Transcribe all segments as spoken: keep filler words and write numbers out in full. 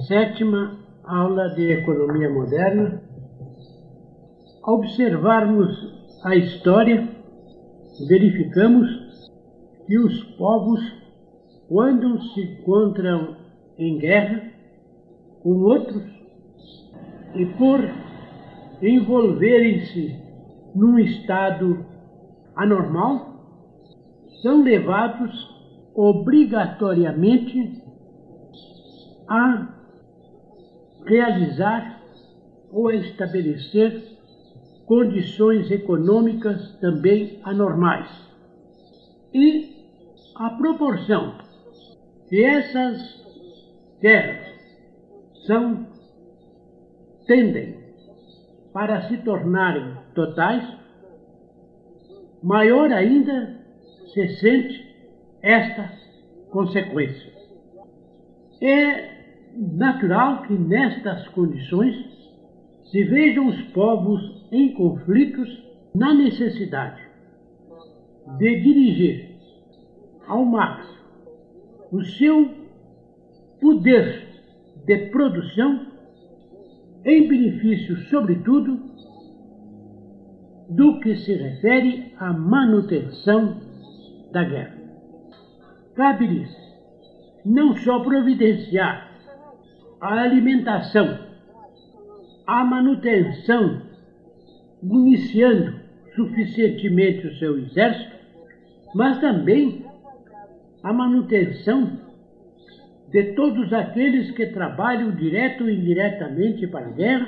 Sétima aula de Economia Moderna. Ao observarmos a história, verificamos que os povos, quando se encontram em guerra com outros e por envolverem-se num estado anormal, são levados obrigatoriamente a realizar ou a estabelecer condições econômicas também anormais. E a proporção que essas guerras são, tendem para se tornarem totais, maior ainda se sente esta consequência. É natural que nestas condições se vejam os povos em conflitos na necessidade de dirigir ao máximo o seu poder de produção em benefício, sobretudo, do que se refere à manutenção da guerra. Cabe-lhes não só providenciar a alimentação, a manutenção, municiando suficientemente o seu exército, mas também a manutenção de todos aqueles que trabalham direto ou indiretamente para a guerra,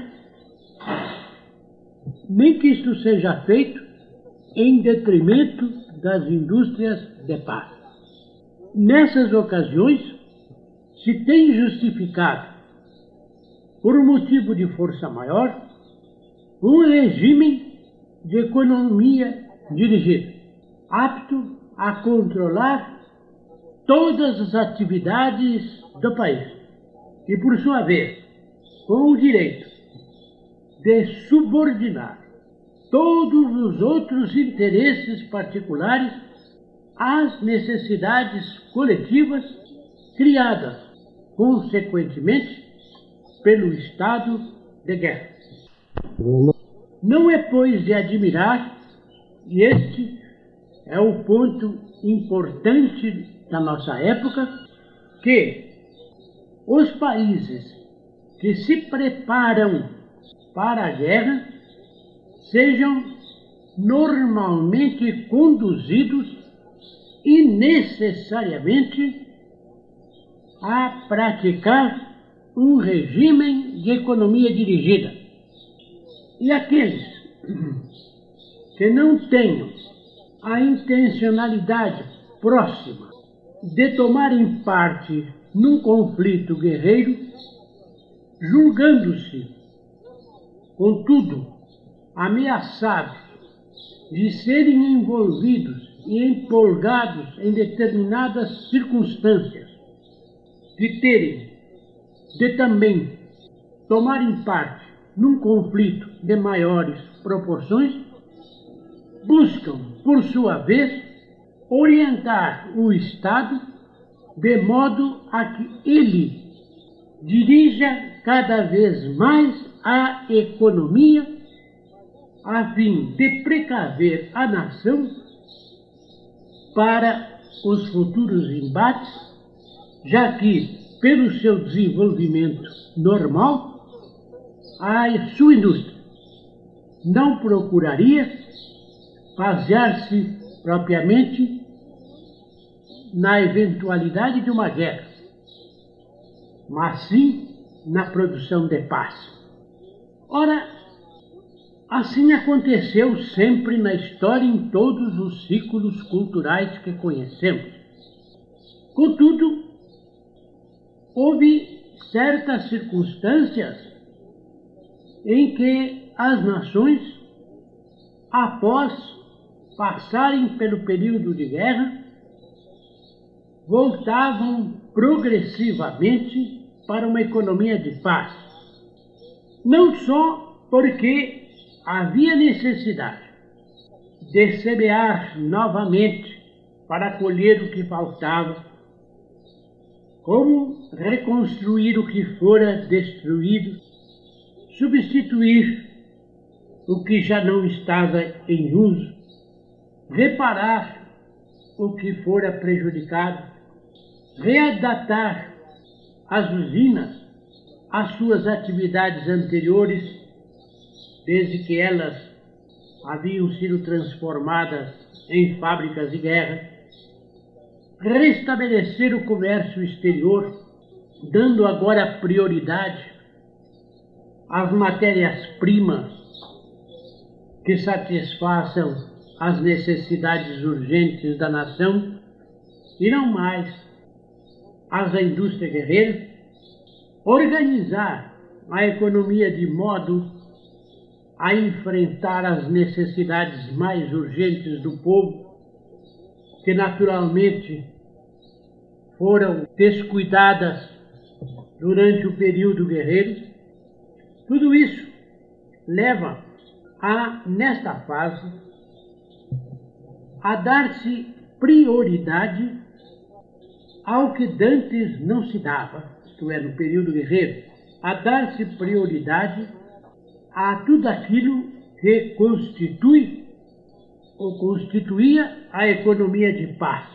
nem que isto seja feito em detrimento das indústrias de paz. Nessas ocasiões, se tem justificado, por um motivo de força maior, um regime de economia dirigida, apto a controlar todas as atividades do país e, por sua vez, com o direito de subordinar todos os outros interesses particulares às necessidades coletivas criadas, consequentemente, pelo estado de guerra. Não é, pois, de admirar, e este é o ponto importante da nossa época, que os países que se preparam para a guerra sejam normalmente conduzidos e necessariamente a praticar um regime de economia dirigida. E aqueles que não tenham a intencionalidade próxima de tomarem parte num conflito guerreiro, julgando-se, contudo, ameaçados de serem envolvidos e empolgados em determinadas circunstâncias, de terem, de também tomarem parte num conflito de maiores proporções, buscam, por sua vez, orientar o Estado de modo a que ele dirija cada vez mais a economia, a fim de precaver a nação para os futuros embates, já que, pelo seu desenvolvimento normal, a sua indústria não procuraria basear-se propriamente na eventualidade de uma guerra, mas sim na produção de paz. Ora, assim aconteceu sempre na história em todos os ciclos culturais que conhecemos. Contudo, houve certas circunstâncias em que as nações, após passarem pelo período de guerra, voltavam progressivamente para uma economia de paz. Não só porque havia necessidade de semear novamente para colher o que faltava, Como reconstruir o que fora destruído, substituir o que já não estava em uso, reparar o que fora prejudicado, readaptar as usinas às suas atividades anteriores, desde que elas haviam sido transformadas em fábricas de guerra, restabelecer o comércio exterior, dando agora prioridade às matérias-primas que satisfaçam as necessidades urgentes da nação e não mais às da indústria guerreira, organizar a economia de modo a enfrentar as necessidades mais urgentes do povo, que naturalmente foram descuidadas durante o período guerreiro. Tudo isso leva a, nesta fase, a dar-se prioridade ao que dantes não se dava, isto é, no período guerreiro, a dar-se prioridade a tudo aquilo que constitui ou constituía a economia de paz.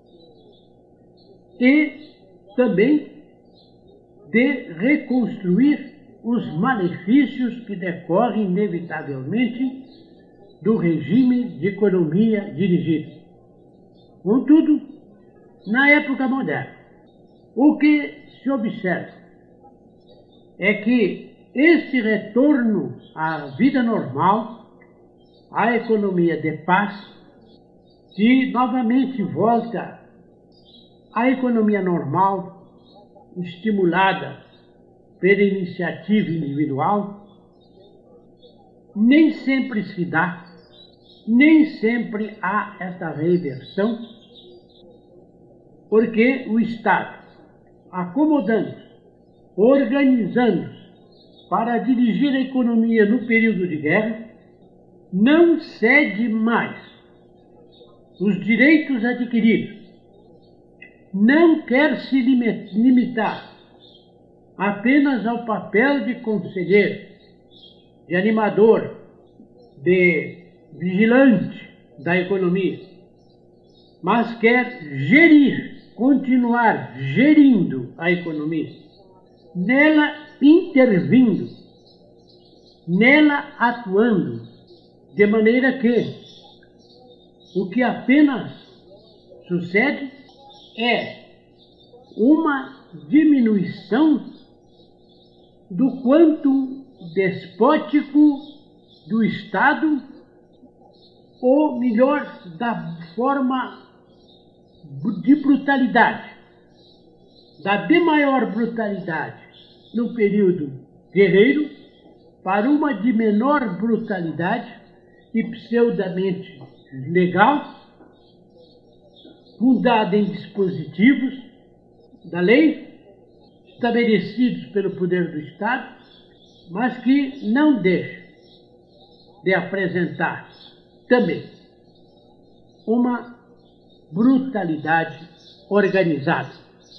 E também de reconstruir os malefícios que decorrem inevitavelmente do regime de economia dirigida. Contudo, na época moderna, o que se observa é que este retorno à vida normal, à economia de paz, que novamente volta à economia normal, estimulada pela iniciativa individual, nem sempre se dá, nem sempre há esta reversão, porque o Estado, acomodando-se, organizando-se para dirigir a economia no período de guerra, não cede mais os direitos adquiridos, não quer se limitar apenas ao papel de conselheiro, de animador, de vigilante da economia, mas quer gerir, continuar gerindo a economia, nela intervindo, nela atuando, de maneira que o que apenas sucede é uma diminuição do quanto despótico do Estado, ou melhor, da forma de brutalidade, da de maior brutalidade no período guerreiro, para uma de menor brutalidade e pseudamente legal, fundada em dispositivos da lei, estabelecidos pelo poder do Estado, mas que não deixa de apresentar também uma brutalidade organizada.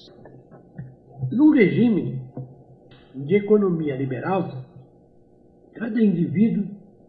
No regime de economia liberal, cada indivíduo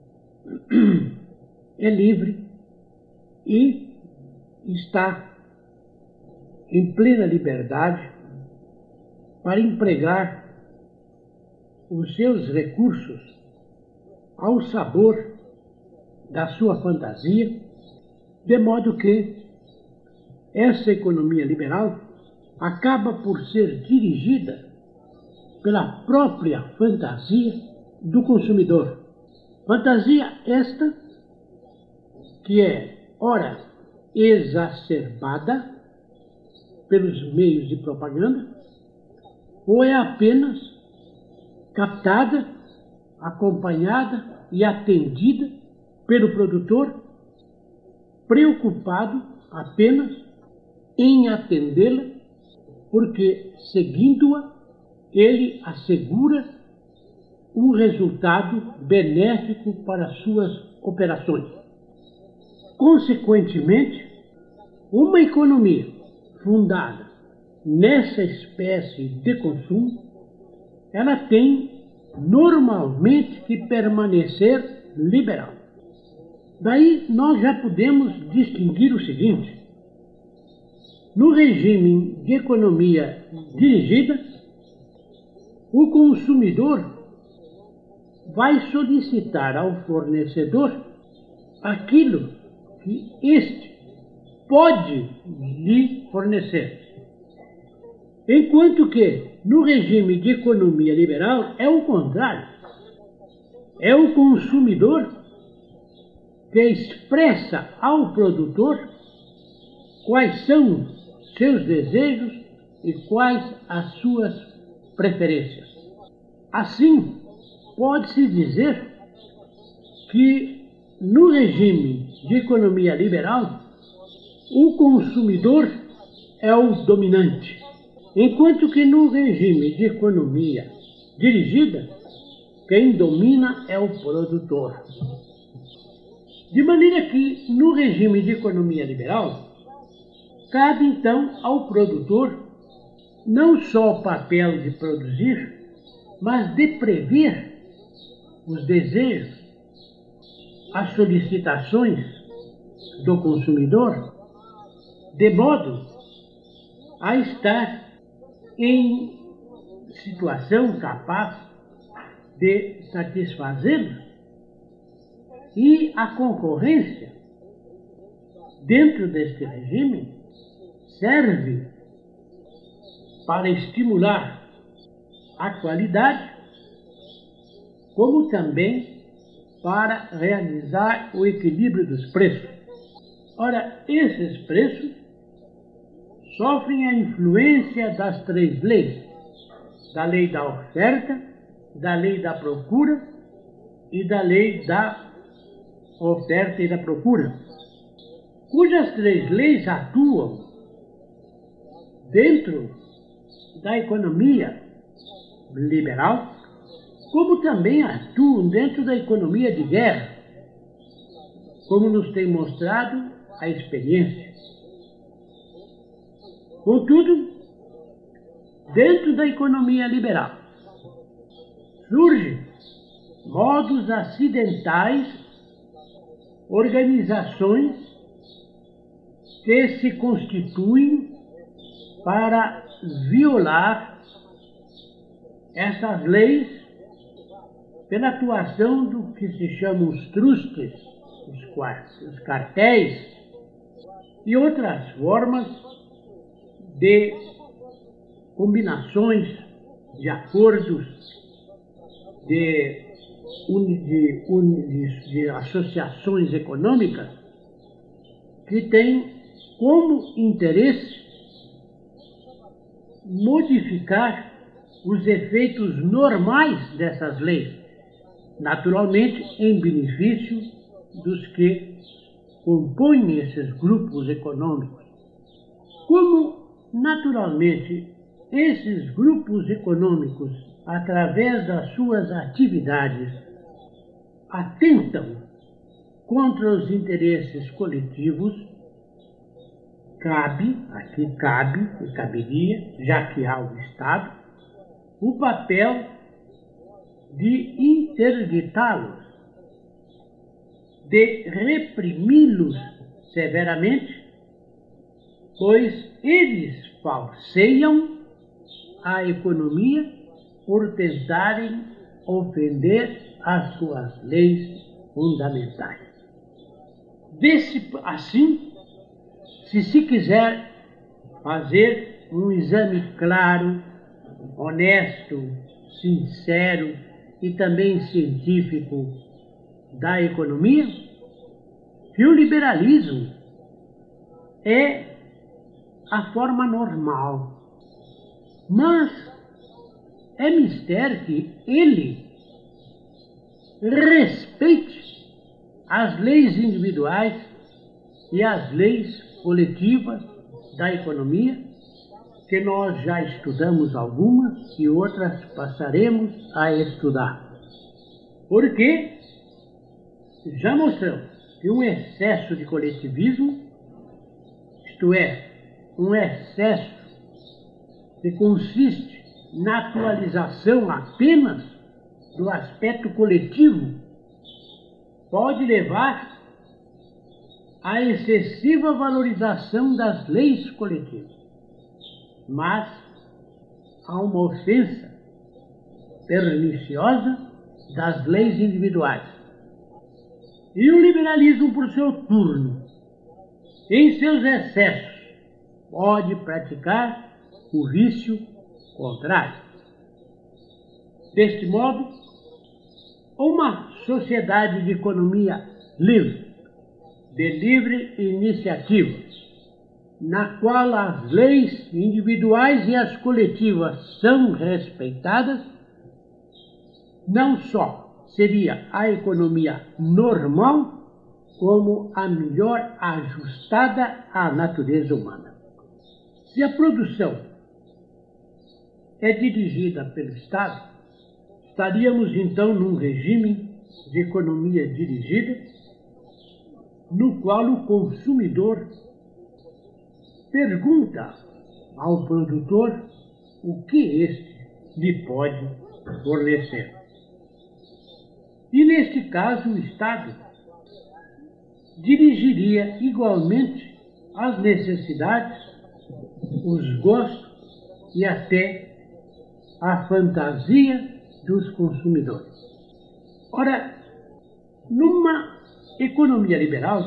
é livre e está em plena liberdade para empregar os seus recursos ao sabor da sua fantasia, de modo que essa economia liberal acaba por ser dirigida pela própria fantasia do consumidor. Fantasia esta que é, ora, exacerbada pelos meios de propaganda, ou é apenas captada, acompanhada e atendida pelo produtor, preocupado apenas em atendê-la, porque, seguindo-a, ele assegura um resultado benéfico para suas operações. Consequentemente, uma economia fundada nessa espécie de consumo, ela tem normalmente que permanecer liberal. Daí nós já podemos distinguir o seguinte: no regime de economia dirigida, o consumidor vai solicitar ao fornecedor aquilo que este pode lhe fornecer. Enquanto que, no regime de economia liberal, é o contrário. É o consumidor que expressa ao produtor quais são seus desejos e quais as suas preferências. Assim, pode-se dizer que, no regime de economia liberal, o consumidor é o dominante, enquanto que no regime de economia dirigida, quem domina é o produtor. De maneira que, no regime de economia liberal, cabe então ao produtor não só o papel de produzir, mas de prever os desejos, as solicitações do consumidor, de modo a estar em situação capaz de satisfazê-los. E a concorrência, dentro deste regime, serve para estimular a qualidade, como também para realizar o equilíbrio dos preços. Ora, esses preços sofrem a influência das três leis: da lei da oferta, da lei da procura e da lei da oferta e da procura, cujas três leis atuam dentro da economia liberal, como também atuam dentro da economia de guerra, como nos tem mostrado a experiência. Contudo, dentro da economia liberal, surgem modos acidentais, organizações que se constituem para violar essas leis pela atuação do que se chamam os trustes, os cartéis e outras formas de combinações, de acordos, de, de, de, de associações econômicas que têm como interesse modificar os efeitos normais dessas leis, naturalmente em benefício dos que compõem esses grupos econômicos. Como, naturalmente, esses grupos econômicos, através das suas atividades, atentam contra os interesses coletivos, cabe, aqui cabe, e caberia, já que há o Estado, o papel de interditá-los, de reprimi-los severamente, pois eles falseiam a economia por tentarem ofender as suas leis fundamentais. Desse, assim, se se quiser fazer um exame claro, honesto, sincero e também científico da economia, que o liberalismo é a forma normal, mas é mister que ele respeite as leis individuais e as leis coletivas da economia, que nós já estudamos algumas e outras passaremos a estudar. Porque já mostramos que um excesso de coletivismo, isto é, um excesso que consiste na atualização apenas do aspecto coletivo, pode levar à excessiva valorização das leis coletivas, mas a uma ofensa perniciosa das leis individuais. E o liberalismo, por seu turno, em seus excessos, pode praticar o vício contrário. Deste modo, uma sociedade de economia livre, de livre iniciativa, na qual as leis individuais e as coletivas são respeitadas, não só seria a economia normal, como a melhor ajustada à natureza humana. Se a produção é dirigida pelo Estado, estaríamos então num regime de economia dirigida, no qual o consumidor pergunta ao produtor o que este lhe pode fornecer. E neste caso o Estado dirigiria igualmente as necessidades, os gostos e até a fantasia dos consumidores. Ora, numa economia liberal,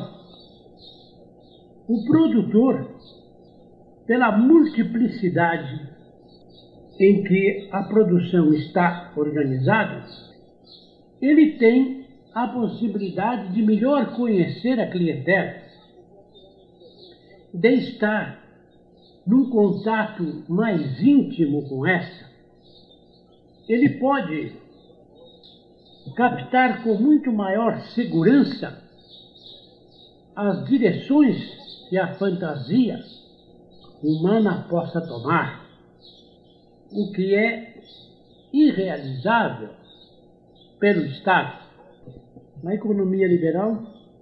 o produtor, pela multiplicidade em que a produção está organizada, ele tem a possibilidade de melhor conhecer a clientela, de estar num contato mais íntimo com essa. Ele pode captar com muito maior segurança as direções que a fantasia humana possa tomar, o que é irrealizável pelo Estado. Na economia liberal,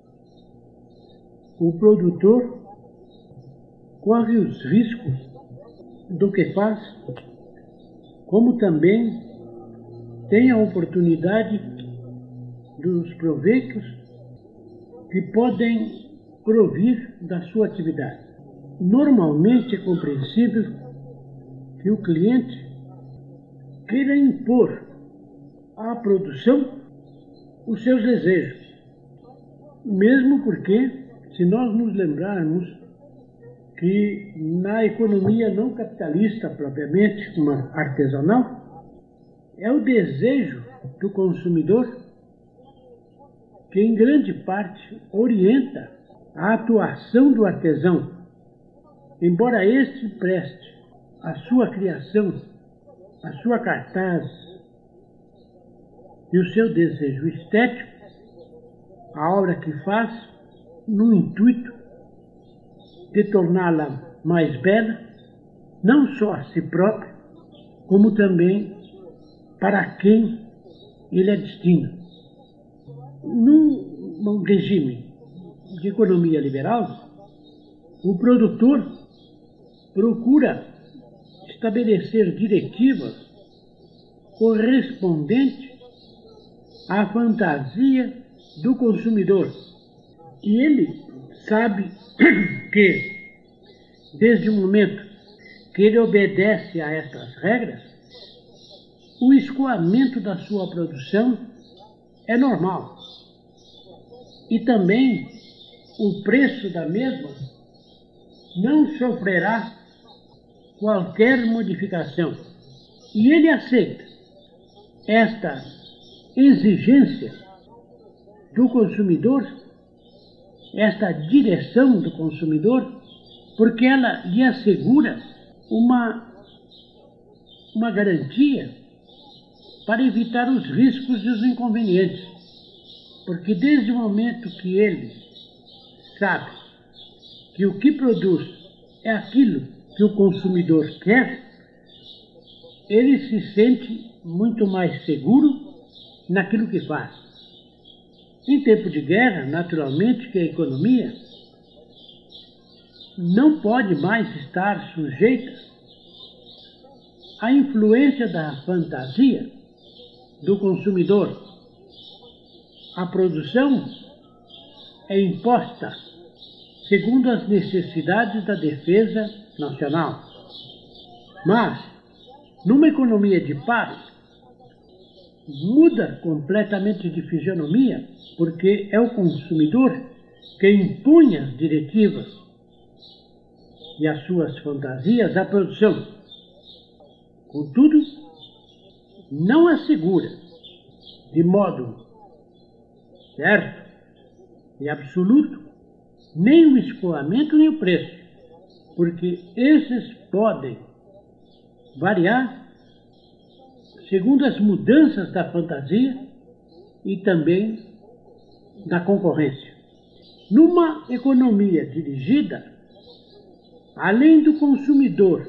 o produtor corre os riscos do que faz, como também tem a oportunidade dos proveitos que podem provir da sua atividade. Normalmente é compreensível que o cliente queira impor à produção os seus desejos, mesmo porque, se nós nos lembrarmos que na economia não capitalista propriamente, uma artesanal, é o desejo do consumidor que em grande parte orienta a atuação do artesão, embora este preste a sua criação, a sua cartaz e o seu desejo estético, a obra que faz, no intuito de torná-la mais bela, não só a si próprio, como também para quem ele a destina. Num, num regime de economia liberal, o produtor procura estabelecer diretivas correspondentes à fantasia do consumidor. E ele sabe que, desde o momento que ele obedece a estas regras, o escoamento da sua produção é normal. E também o preço da mesma não sofrerá qualquer modificação. E ele aceita esta exigência do consumidor, esta direção do consumidor, porque ela lhe assegura uma, uma garantia para evitar os riscos e os inconvenientes. Porque desde o momento que ele sabe que o que produz é aquilo que o consumidor quer, ele se sente muito mais seguro naquilo que faz. Em tempo de guerra, naturalmente que a economia não pode mais estar sujeita a influência da fantasia do consumidor. A produção é imposta segundo as necessidades da defesa nacional. Mas, numa economia de paz, muda completamente de fisionomia, porque é o consumidor que impõe as diretivas e as suas fantasias à produção. Contudo, não assegura de modo certo e absoluto nem o escoamento nem o preço, porque esses podem variar segundo as mudanças da fantasia e também da concorrência. Numa economia dirigida, além do consumidor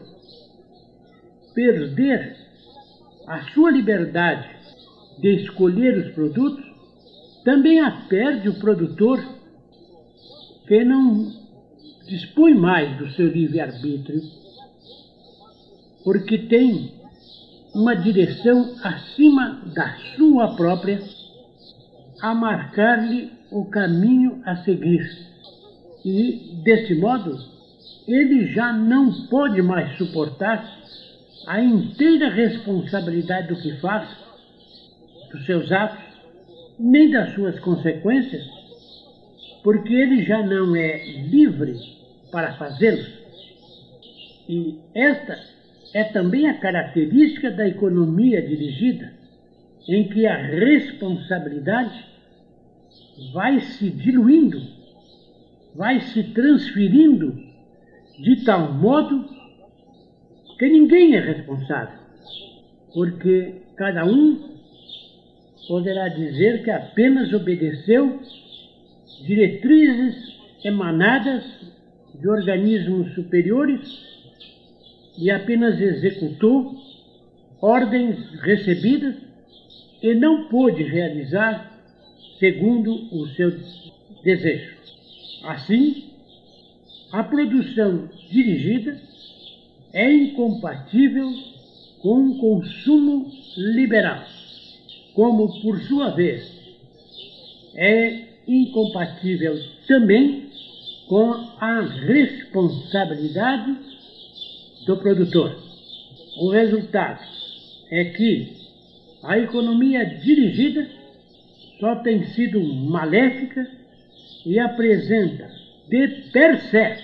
perder a sua liberdade de escolher os produtos, também a perde o produtor, que não dispõe mais do seu livre-arbítrio, porque tem uma direção acima da sua própria a marcar-lhe o caminho a seguir. E, desse modo, ele já não pode mais suportar a inteira responsabilidade do que faz, dos seus atos, nem das suas consequências, porque ele já não é livre para fazê-los. E esta é também a característica da economia dirigida, em que a responsabilidade vai se diluindo, vai se transferindo de tal modo que ninguém é responsável, porque cada um poderá dizer que apenas obedeceu diretrizes emanadas de organismos superiores e apenas executou ordens recebidas e não pôde realizar segundo o seu desejo. Assim, a produção dirigida é incompatível com o consumo liberal, como, por sua vez, é incompatível também com a responsabilidade do produtor. O resultado é que a economia dirigida só tem sido maléfica e apresenta, de per se,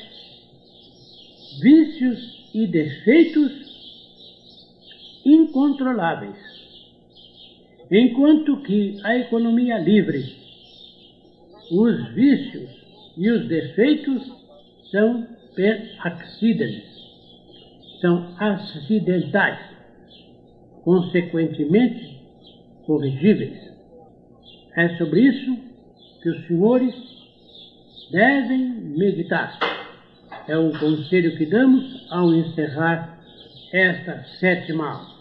vícios e defeitos incontroláveis, enquanto que a economia livre, os vícios e os defeitos são per accidens, são acidentais, consequentemente corrigíveis. É sobre isso que os senhores devem meditar. É o conselho que damos ao encerrar esta sétima aula.